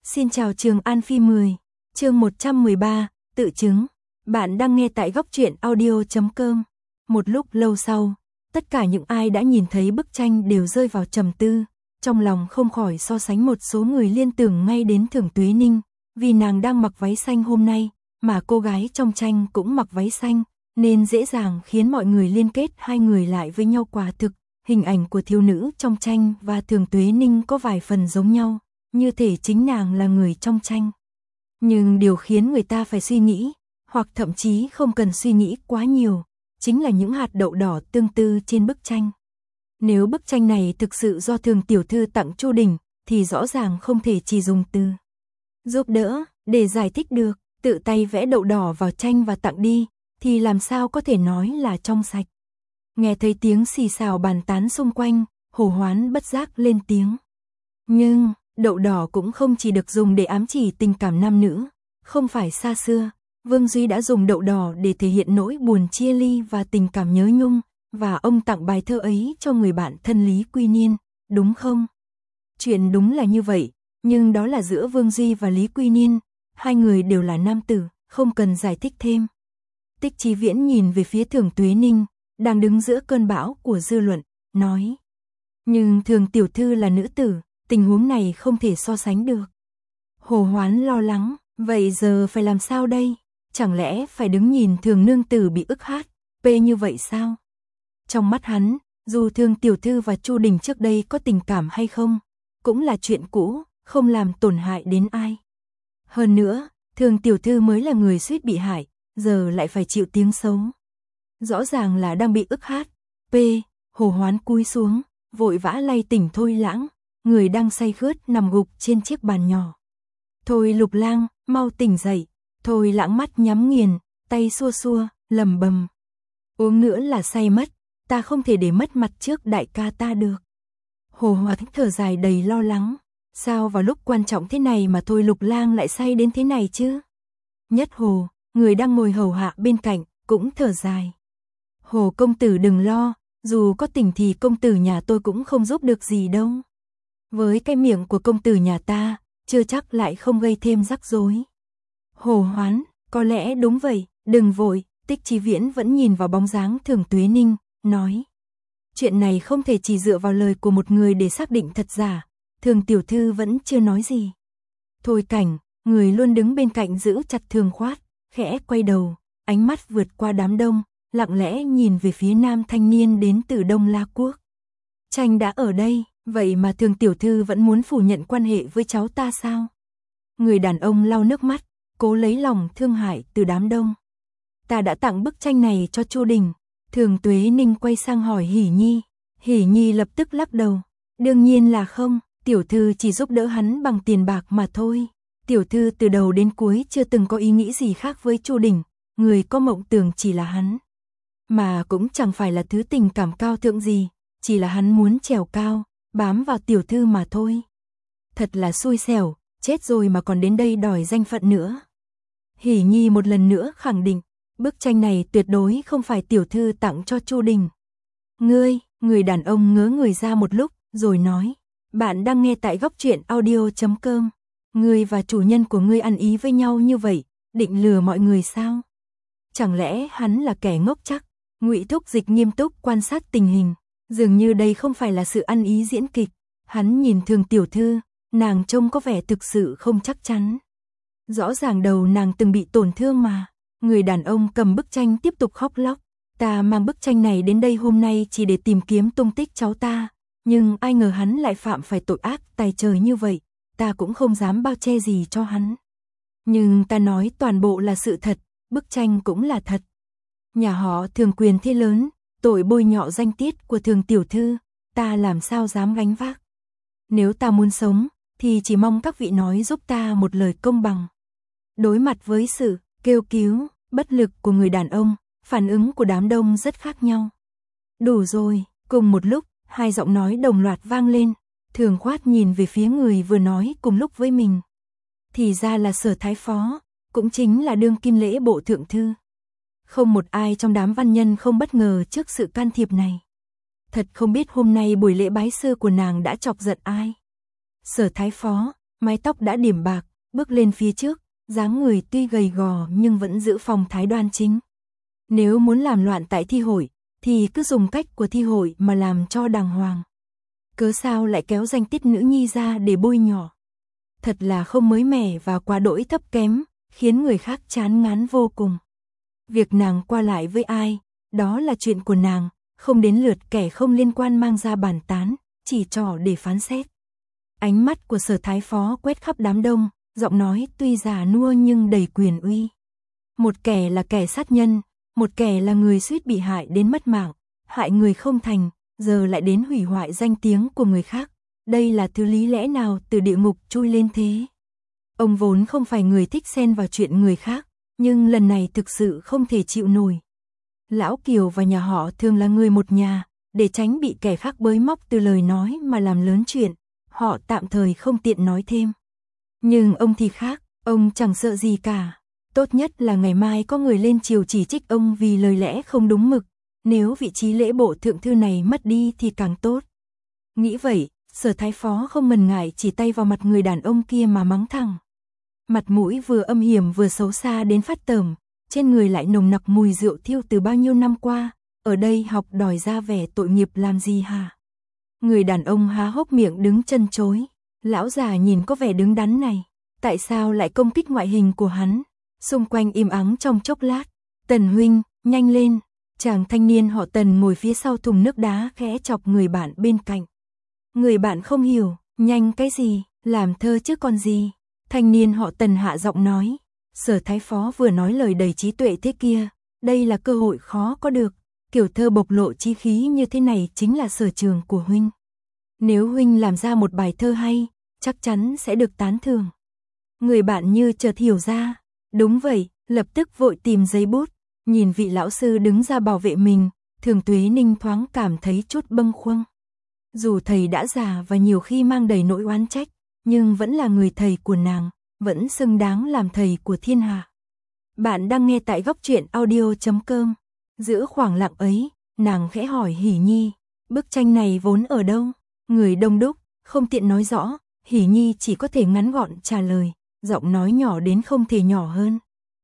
Xin chào Trường An Phi 10, chương 113, tự chứng. Bạn đang nghe tại góc truyện audio.com. Một lúc lâu sau, tất cả những ai đã nhìn thấy bức tranh đều rơi vào trầm tư, trong lòng không khỏi so sánh một số người liên tưởng ngay đến Thường Tuế Ninh, vì nàng đang mặc váy xanh hôm nay, mà cô gái trong tranh cũng mặc váy xanh, nên dễ dàng khiến mọi người liên kết hai người lại với nhau. Quả thực, hình ảnh của thiếu nữ trong tranh và Thường Tuế Ninh có vài phần giống nhau, như thể chính nàng là người trong tranh. Nhưng điều khiến người ta phải suy nghĩ, hoặc thậm chí không cần suy nghĩ quá nhiều, chính là những hạt đậu đỏ tương tư trên bức tranh. Nếu bức tranh này thực sự do Thường tiểu thư tặng Chu Đình, thì rõ ràng không thể chỉ dùng từ giúp đỡ để giải thích được, tự tay vẽ đậu đỏ vào tranh và tặng đi, thì làm sao có thể nói là trong sạch. Nghe thấy tiếng xì xào bàn tán xung quanh, Hồ Hoán bất giác lên tiếng. Nhưng đậu đỏ cũng không chỉ được dùng để ám chỉ tình cảm nam nữ, không phải xa xưa, Vương Duy đã dùng đậu đỏ để thể hiện nỗi buồn chia ly và tình cảm nhớ nhung, và ông tặng bài thơ ấy cho người bạn thân Lý Quy Niên, đúng không? Chuyện đúng là như vậy, nhưng đó là giữa Vương Duy và Lý Quy Niên, hai người đều là nam tử, không cần giải thích thêm. Tích Chí Viễn nhìn về phía Thường Tuế Ninh, đang đứng giữa cơn bão của dư luận, nói. Nhưng Thường tiểu thư là nữ tử, tình huống này không thể so sánh được. Hồ Hoán lo lắng, vậy giờ phải làm sao đây? Chẳng lẽ phải đứng nhìn Thường nương tử bị ức hát, như vậy sao? Trong mắt hắn, dù Thường tiểu thư và Chu Đình trước đây có tình cảm hay không, cũng là chuyện cũ, không làm tổn hại đến ai. Hơn nữa, Thường tiểu thư mới là người suýt bị hại, giờ lại phải chịu tiếng xấu. Rõ ràng là đang bị ức hát. Hồ Hoán cúi xuống, vội vã lay tỉnh Thôi Lãng, người đang say khướt nằm gục trên chiếc bàn nhỏ. Thôi Lục Lang, mau tỉnh dậy. Thôi Lãng mắt nhắm nghiền, tay xua xua, lầm bầm. Uống nữa là say mất, ta không thể để mất mặt trước đại ca ta được. Hồ Hoán thở dài đầy lo lắng. Sao vào lúc quan trọng thế này mà Thôi Lục Lang lại say đến thế này chứ? Nhất Hồ, người đang ngồi hầu hạ bên cạnh, cũng thở dài. Hồ công tử đừng lo, dù có tỉnh thì công tử nhà tôi cũng không giúp được gì đâu. Với cái miệng của công tử nhà ta, chưa chắc lại không gây thêm rắc rối. Hồ Hoán, có lẽ đúng vậy, đừng vội. Tích Chí Viễn vẫn nhìn vào bóng dáng Thường Tuế Ninh, nói. Chuyện này không thể chỉ dựa vào lời của một người để xác định thật giả. Thường tiểu thư vẫn chưa nói gì. Thôi Cảnh, người luôn đứng bên cạnh giữ chặt Thường Khoát, khẽ quay đầu, ánh mắt vượt qua đám đông, lặng lẽ nhìn về phía nam thanh niên đến từ Đông La Quốc. Tranh đã ở đây, vậy mà Thường tiểu thư vẫn muốn phủ nhận quan hệ với cháu ta sao? Người đàn ông lau nước mắt, cố lấy lòng thương hại từ đám đông. Ta đã tặng bức tranh này cho Chu Đình. Thường Tuế Ninh quay sang hỏi Hỉ Nhi. Hỉ Nhi lập tức lắc đầu. Đương nhiên là không, tiểu thư chỉ giúp đỡ hắn bằng tiền bạc mà thôi. Tiểu thư từ đầu đến cuối chưa từng có ý nghĩ gì khác với Chu Đình, người có mộng tưởng chỉ là hắn. Mà cũng chẳng phải là thứ tình cảm cao thượng gì, chỉ là hắn muốn trèo cao, bám vào tiểu thư mà thôi. Thật là xui xẻo, chết rồi mà còn đến đây đòi danh phận nữa. Hỉ Nhi một lần nữa khẳng định, bức tranh này tuyệt đối không phải tiểu thư tặng cho Chu Đình. Người đàn ông ngớ người ra một lúc, rồi nói, bạn đang nghe tại góc truyện audio.com. Ngươi và chủ nhân của ngươi ăn ý với nhau như vậy, định lừa mọi người sao? Chẳng lẽ hắn là kẻ ngốc chắc? Ngụy Thúc Dịch nghiêm túc quan sát tình hình, dường như đây không phải là sự ăn ý diễn kịch. Hắn nhìn Thường tiểu thư, nàng trông có vẻ thực sự không chắc chắn. Rõ ràng đầu nàng từng bị tổn thương mà. Người đàn ông cầm bức tranh tiếp tục khóc lóc. Ta mang bức tranh này đến đây hôm nay chỉ để tìm kiếm tung tích cháu ta, nhưng ai ngờ hắn lại phạm phải tội ác tày trời như vậy, ta cũng không dám bao che gì cho hắn. Nhưng ta nói toàn bộ là sự thật, bức tranh cũng là thật. Nhà họ Thường quyền thế lớn, tội bôi nhọ danh tiết của Thường tiểu thư, ta làm sao dám gánh vác. Nếu ta muốn sống, thì chỉ mong các vị nói giúp ta một lời công bằng. Đối mặt với sự kêu cứu, bất lực của người đàn ông, phản ứng của đám đông rất khác nhau. Đủ rồi, cùng một lúc, hai giọng nói đồng loạt vang lên. Thường Khoát nhìn về phía người vừa nói cùng lúc với mình. Thì ra là Sở Thái Phó, cũng chính là đương kim lễ bộ thượng thư. Không một ai trong đám văn nhân không bất ngờ trước sự can thiệp này. Thật không biết hôm nay buổi lễ bái sư của nàng đã chọc giận ai. Sở Thái Phó, mái tóc đã điểm bạc, bước lên phía trước, dáng người tuy gầy gò nhưng vẫn giữ phong thái đoan chính. Nếu muốn làm loạn tại thi hội, thì cứ dùng cách của thi hội mà làm cho đàng hoàng. Cớ sao lại kéo danh tiết nữ nhi ra để bôi nhọ. Thật là không mới mẻ và quá đỗi thấp kém, khiến người khác chán ngán vô cùng. Việc nàng qua lại với ai, đó là chuyện của nàng, không đến lượt kẻ không liên quan mang ra bàn tán, chỉ trỏ để phán xét. Ánh mắt của Sở Thái Phó quét khắp đám đông, giọng nói tuy già nua nhưng đầy quyền uy. Một kẻ là kẻ sát nhân, một kẻ là người suýt bị hại đến mất mạng, hại người không thành, giờ lại đến hủy hoại danh tiếng của người khác. Đây là thứ lý lẽ nào từ địa ngục chui lên thế? Ông vốn không phải người thích xen vào chuyện người khác, nhưng lần này thực sự không thể chịu nổi. Lão Kiều và nhà họ thường là người một nhà, để tránh bị kẻ khác bới móc từ lời nói mà làm lớn chuyện, họ tạm thời không tiện nói thêm. Nhưng ông thì khác, ông chẳng sợ gì cả. Tốt nhất là ngày mai có người lên triều chỉ trích ông vì lời lẽ không đúng mực, nếu vị trí lễ bộ thượng thư này mất đi thì càng tốt. Nghĩ vậy, Sở Thái Phó không ngần ngại chỉ tay vào mặt người đàn ông kia mà mắng thẳng. Mặt mũi vừa âm hiểm vừa xấu xa đến phát tởm, trên người lại nồng nặc mùi rượu thiêu từ bao nhiêu năm qua, ở đây học đòi ra vẻ tội nghiệp làm gì hả? Người đàn ông há hốc miệng đứng chân chối, lão già nhìn có vẻ đứng đắn này, tại sao lại công kích ngoại hình của hắn? Xung quanh im ắng trong chốc lát, Tần huynh, nhanh lên, chàng thanh niên họ Tần ngồi phía sau thùng nước đá khẽ chọc người bạn bên cạnh. Người bạn không hiểu, nhanh cái gì, làm thơ chứ còn gì. Thanh niên họ Tần hạ giọng nói, Sở Thái Phó vừa nói lời đầy trí tuệ thế kia, đây là cơ hội khó có được, kiểu thơ bộc lộ chí khí như thế này chính là sở trường của huynh. Nếu huynh làm ra một bài thơ hay, chắc chắn sẽ được tán thưởng. Người bạn như chợt hiểu ra, đúng vậy, lập tức vội tìm giấy bút, nhìn vị lão sư đứng ra bảo vệ mình, Thường Tuế Ninh thoáng cảm thấy chút bâng khuâng. Dù thầy đã già và nhiều khi mang đầy nỗi oán trách, nhưng vẫn là người thầy của nàng, vẫn xứng đáng làm thầy của thiên hạ. Bạn đang nghe tại góc truyện audio.com. Giữa khoảng lặng ấy, nàng khẽ hỏi Hỉ Nhi, bức tranh này vốn ở đâu? Người đông đúc, không tiện nói rõ, Hỉ Nhi chỉ có thể ngắn gọn trả lời, giọng nói nhỏ đến không thể nhỏ hơn.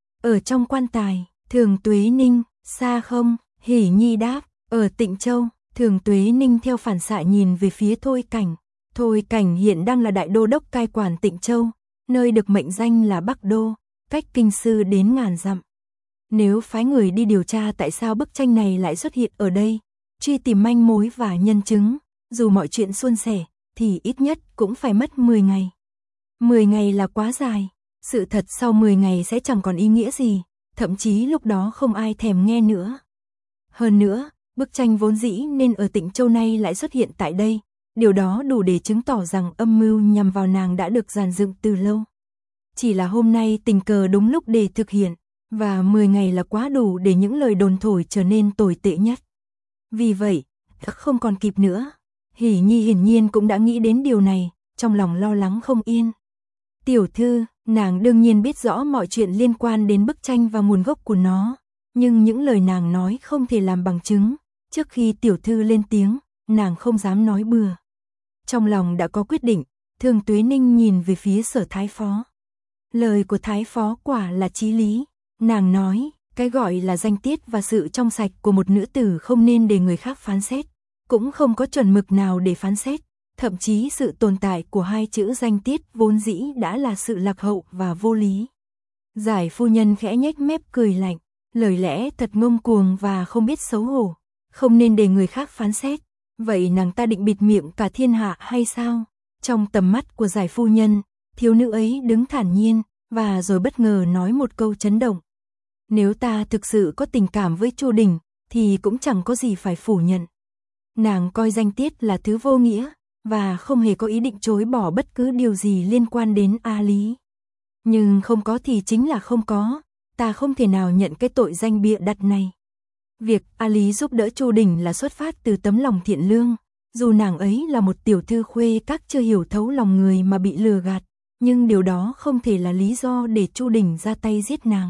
Ở trong quan tài, Thường Tuế Ninh, xa không? Hỉ Nhi đáp, ở Tịnh Châu. Thường Tuế Ninh theo phản xạ nhìn về phía Thôi Cảnh. Thôi Cảnh hiện đang là đại đô đốc cai quản Tịnh Châu, nơi được mệnh danh là Bắc Đô, cách kinh sư đến ngàn dặm. Nếu phái người đi điều tra tại sao bức tranh này lại xuất hiện ở đây, truy tìm manh mối và nhân chứng, dù mọi chuyện suôn sẻ, thì ít nhất cũng phải mất 10 ngày. 10 ngày là quá dài, sự thật sau 10 ngày sẽ chẳng còn ý nghĩa gì, thậm chí lúc đó không ai thèm nghe nữa. Hơn nữa, bức tranh vốn dĩ nên ở Tịnh Châu này lại xuất hiện tại đây, điều đó đủ để chứng tỏ rằng âm mưu nhằm vào nàng đã được dàn dựng từ lâu. Chỉ là hôm nay tình cờ đúng lúc để thực hiện, và 10 ngày là quá đủ để những lời đồn thổi trở nên tồi tệ nhất. Vì vậy, không còn kịp nữa. Hỉ Nhi hiển nhiên cũng đã nghĩ đến điều này, trong lòng lo lắng không yên. Tiểu thư, nàng đương nhiên biết rõ mọi chuyện liên quan đến bức tranh và nguồn gốc của nó, nhưng những lời nàng nói không thể làm bằng chứng. Trước khi tiểu thư lên tiếng, nàng không dám nói bừa. Trong lòng đã có quyết định, Thường Tuế Ninh nhìn về phía Sở Thái Phó. Lời của Thái Phó quả là chí lý. Nàng nói, cái gọi là danh tiết và sự trong sạch của một nữ tử không nên để người khác phán xét, cũng không có chuẩn mực nào để phán xét, thậm chí sự tồn tại của hai chữ danh tiết vốn dĩ đã là sự lạc hậu và vô lý. Giải phu nhân khẽ nhếch mép cười lạnh, lời lẽ thật ngông cuồng và không biết xấu hổ, không nên để người khác phán xét, vậy nàng ta định bịt miệng cả thiên hạ hay sao? Trong tầm mắt của giải phu nhân, thiếu nữ ấy đứng thản nhiên, và rồi bất ngờ nói một câu chấn động. Nếu ta thực sự có tình cảm với Chu Đình, thì cũng chẳng có gì phải phủ nhận. Nàng coi danh tiết là thứ vô nghĩa, và không hề có ý định chối bỏ bất cứ điều gì liên quan đến A Lý. Nhưng không có thì chính là không có, ta không thể nào nhận cái tội danh bịa đặt này. Việc A Lý giúp đỡ Chu Đình là xuất phát từ tấm lòng thiện lương, dù nàng ấy là một tiểu thư khuê các chưa hiểu thấu lòng người mà bị lừa gạt, nhưng điều đó không thể là lý do để Chu Đình ra tay giết nàng.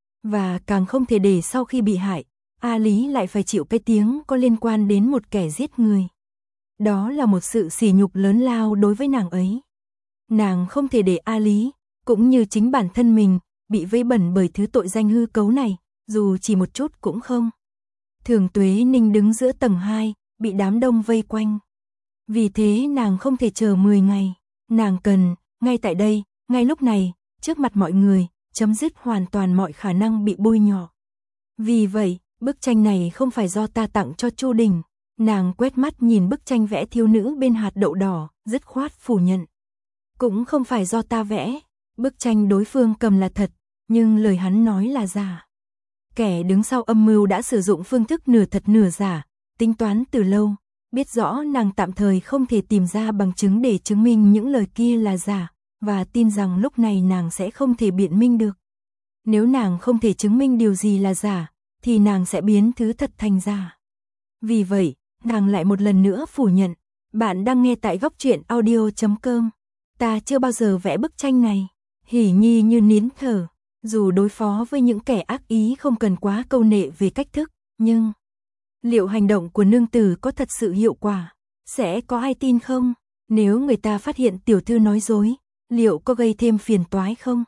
Và càng không thể để sau khi bị hại, A Lý lại phải chịu cái tiếng có liên quan đến một kẻ giết người. Đó là một sự sỉ nhục lớn lao đối với nàng ấy. Nàng không thể để A Lý, cũng như chính bản thân mình, bị vây bẩn bởi thứ tội danh hư cấu này, dù chỉ một chút cũng không. Thường Tuế Ninh đứng giữa tầng 2, bị đám đông vây quanh. Vì thế nàng không thể chờ 10 ngày, nàng cần, ngay tại đây, ngay lúc này, trước mặt mọi người, chấm dứt hoàn toàn mọi khả năng bị bôi nhọ. Vì vậy, bức tranh này không phải do ta tặng cho Chu Đình. Nàng quét mắt nhìn bức tranh vẽ thiếu nữ bên hạt đậu đỏ, dứt khoát phủ nhận. Cũng không phải do ta vẽ, bức tranh đối phương cầm là thật, nhưng lời hắn nói là giả. Kẻ đứng sau âm mưu đã sử dụng phương thức nửa thật nửa giả, tính toán từ lâu, biết rõ nàng tạm thời không thể tìm ra bằng chứng để chứng minh những lời kia là giả, và tin rằng lúc này nàng sẽ không thể biện minh được. Nếu nàng không thể chứng minh điều gì là giả, thì nàng sẽ biến thứ thật thành giả. Vì vậy, nàng lại một lần nữa phủ nhận. Bạn đang nghe tại góc truyện audio.com. Ta chưa bao giờ vẽ bức tranh này. Hỉ Nhi như nín thở. Dù đối phó với những kẻ ác ý không cần quá câu nệ về cách thức, nhưng liệu hành động của nương tử có thật sự hiệu quả? Sẽ có ai tin không? Nếu người ta phát hiện tiểu thư nói dối, liệu có gây thêm phiền toái không?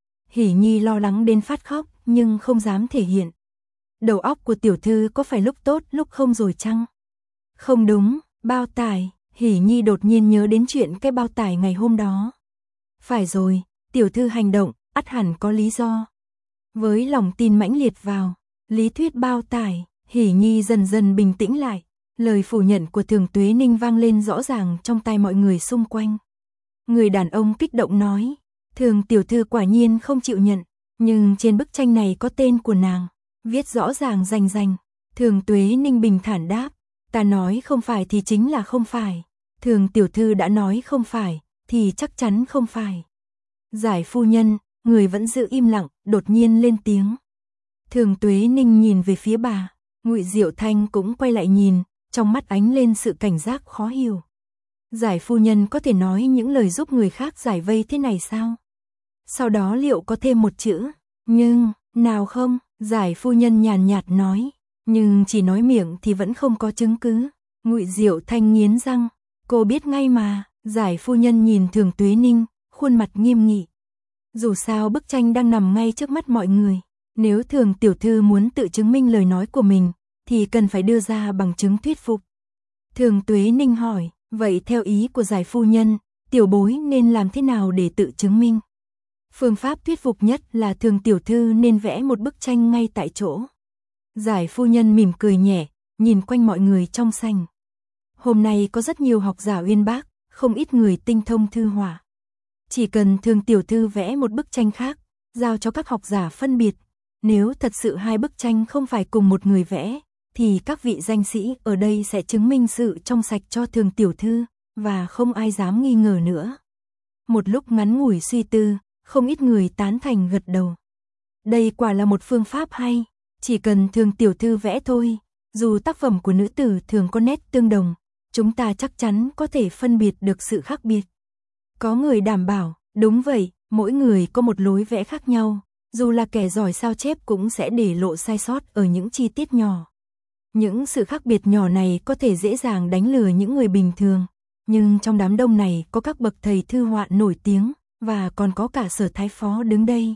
Hỉ Nhi lo lắng đến phát khóc, nhưng không dám thể hiện. Đầu óc của tiểu thư có phải lúc tốt lúc không rồi chăng? Không đúng, bao tải. Hỉ Nhi đột nhiên nhớ đến chuyện cái bao tải ngày hôm đó. Phải rồi, tiểu thư hành động, ắt hẳn có lý do. Với lòng tin mãnh liệt vào lý thuyết bao tải, Hỉ Nhi dần dần bình tĩnh lại. Lời phủ nhận của Thường Tuế Ninh vang lên rõ ràng trong tai mọi người xung quanh. Người đàn ông kích động nói, Thường tiểu thư quả nhiên không chịu nhận, nhưng trên bức tranh này có tên của nàng, viết rõ ràng rành rành. Thường Tuế Ninh bình thản đáp, ta nói không phải thì chính là không phải. Thường tiểu thư đã nói không phải, thì chắc chắn không phải. Giải phu nhân, người vẫn giữ im lặng, đột nhiên lên tiếng. Thường Tuế Ninh nhìn về phía bà, Ngụy Diệu Thanh cũng quay lại nhìn, trong mắt ánh lên sự cảnh giác khó hiểu. Giải phu nhân có thể nói những lời giúp người khác giải vây thế này sao? Sau đó liệu có thêm một chữ, nhưng, nào không? Giải phu nhân nhàn nhạt nói, nhưng chỉ nói miệng thì vẫn không có chứng cứ. Ngụy Diệu Thanh nghiến răng, cô biết ngay mà. Giải phu nhân nhìn Thường Tuế Ninh, khuôn mặt nghiêm nghị. Dù sao bức tranh đang nằm ngay trước mắt mọi người, nếu Thường tiểu thư muốn tự chứng minh lời nói của mình, thì cần phải đưa ra bằng chứng thuyết phục. Thường Tuế Ninh hỏi, vậy theo ý của giải phu nhân, tiểu bối nên làm thế nào để tự chứng minh? Phương pháp thuyết phục nhất là Thường tiểu thư nên vẽ một bức tranh ngay tại chỗ. Giải phu nhân mỉm cười nhẹ, nhìn quanh mọi người trong sảnh. Hôm nay có rất nhiều học giả uyên bác, không ít người tinh thông thư họa. Chỉ cần Thường tiểu thư vẽ một bức tranh khác, giao cho các học giả phân biệt. Nếu thật sự hai bức tranh không phải cùng một người vẽ, thì các vị danh sĩ ở đây sẽ chứng minh sự trong sạch cho Thường tiểu thư, và không ai dám nghi ngờ nữa. Một lúc ngắn ngủi suy tư, không ít người tán thành gật đầu. Đây quả là một phương pháp hay, chỉ cần Thường tiểu thư vẽ thôi, dù tác phẩm của nữ tử thường có nét tương đồng, chúng ta chắc chắn có thể phân biệt được sự khác biệt. Có người đảm bảo, đúng vậy, mỗi người có một lối vẽ khác nhau, dù là kẻ giỏi sao chép cũng sẽ để lộ sai sót ở những chi tiết nhỏ. Những sự khác biệt nhỏ này có thể dễ dàng đánh lừa những người bình thường, nhưng trong đám đông này có các bậc thầy thư họa nổi tiếng, và còn có cả Sở Thái Phó đứng đây.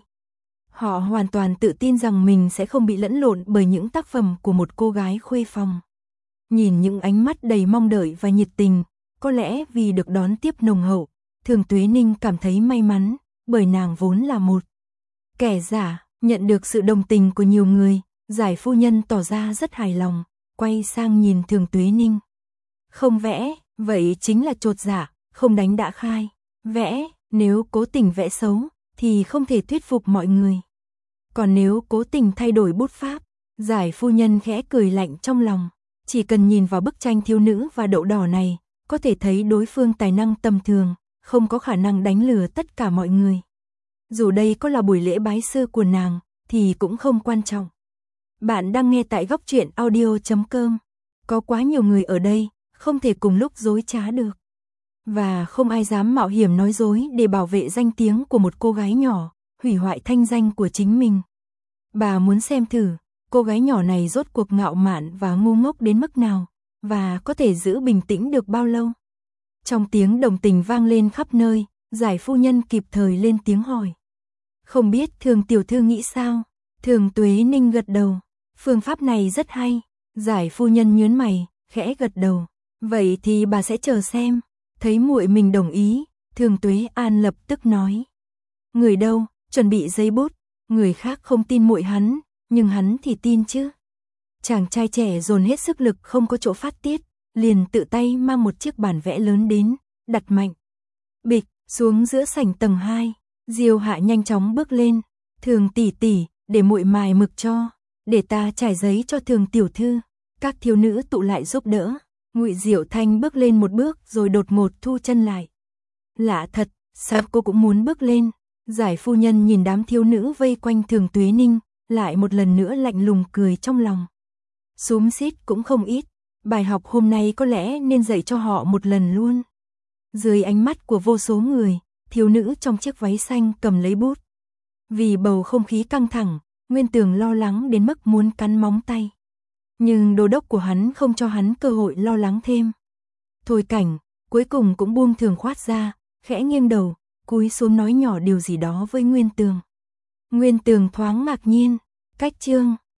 Họ hoàn toàn tự tin rằng mình sẽ không bị lẫn lộn bởi những tác phẩm của một cô gái khuê phòng. Nhìn những ánh mắt đầy mong đợi và nhiệt tình, có lẽ vì được đón tiếp nồng hậu, Thường Tuế Ninh cảm thấy may mắn, bởi nàng vốn là một kẻ giả. Nhận được sự đồng tình của nhiều người, giải phu nhân tỏ ra rất hài lòng, quay sang nhìn Thường Tuế Ninh. Không vẽ, vậy chính là chột dạ, không đánh đã khai. Vẽ, nếu cố tình vẽ xấu, thì không thể thuyết phục mọi người. Còn nếu cố tình thay đổi bút pháp, giải phu nhân khẽ cười lạnh trong lòng. Chỉ cần nhìn vào bức tranh thiếu nữ và đậu đỏ này, có thể thấy đối phương tài năng tầm thường, không có khả năng đánh lừa tất cả mọi người. Dù đây có là buổi lễ bái sư của nàng, thì cũng không quan trọng. Bạn đang nghe tại góc truyện audio.com. Có quá nhiều người ở đây, không thể cùng lúc dối trá được. Và không ai dám mạo hiểm nói dối để bảo vệ danh tiếng của một cô gái nhỏ, hủy hoại thanh danh của chính mình. Bà muốn xem thử, cô gái nhỏ này rốt cuộc ngạo mạn và ngu ngốc đến mức nào, và có thể giữ bình tĩnh được bao lâu. Trong tiếng đồng tình vang lên khắp nơi, Giải phu nhân kịp thời lên tiếng hỏi. Không biết Thường tiểu thư nghĩ sao? Thường Tuế Ninh gật đầu. Phương pháp này rất hay. Giải phu nhân nhướng mày, khẽ gật đầu. Vậy thì bà sẽ chờ xem. Thấy muội mình đồng ý, Thường Tuế An lập tức nói. Người đâu, chuẩn bị giấy bút. Người khác không tin muội hắn, nhưng hắn thì tin chứ. Chàng trai trẻ dồn hết sức lực không có chỗ phát tiết, liền tự tay mang một chiếc bản vẽ lớn đến, đặt mạnh. Bịch, xuống giữa sảnh tầng 2. Diêu Hạ nhanh chóng bước lên. Thường tỷ tỷ, để muội mài mực cho. Để ta trải giấy cho Thường tiểu thư. Các thiếu nữ tụ lại giúp đỡ. Ngụy Diệu Thanh bước lên một bước rồi đột ngột thu chân lại. Lạ thật, sao cô cũng muốn bước lên? Giải phu nhân nhìn đám thiếu nữ vây quanh Thường Tuế Ninh, lại một lần nữa lạnh lùng cười trong lòng. Xúm xít cũng không ít, bài học hôm nay có lẽ nên dạy cho họ một lần luôn. Dưới ánh mắt của vô số người, thiếu nữ trong chiếc váy xanh cầm lấy bút. Vì bầu không khí căng thẳng, Nguyên Tường lo lắng đến mức muốn cắn móng tay. Nhưng đô đốc của hắn không cho hắn cơ hội lo lắng thêm. Thôi Cảnh, cuối cùng cũng buông Thường Khoát ra, khẽ nghiêng đầu, cúi xuống nói nhỏ điều gì đó với Nguyên Tường. Nguyên Tường thoáng ngạc nhiên, cách chương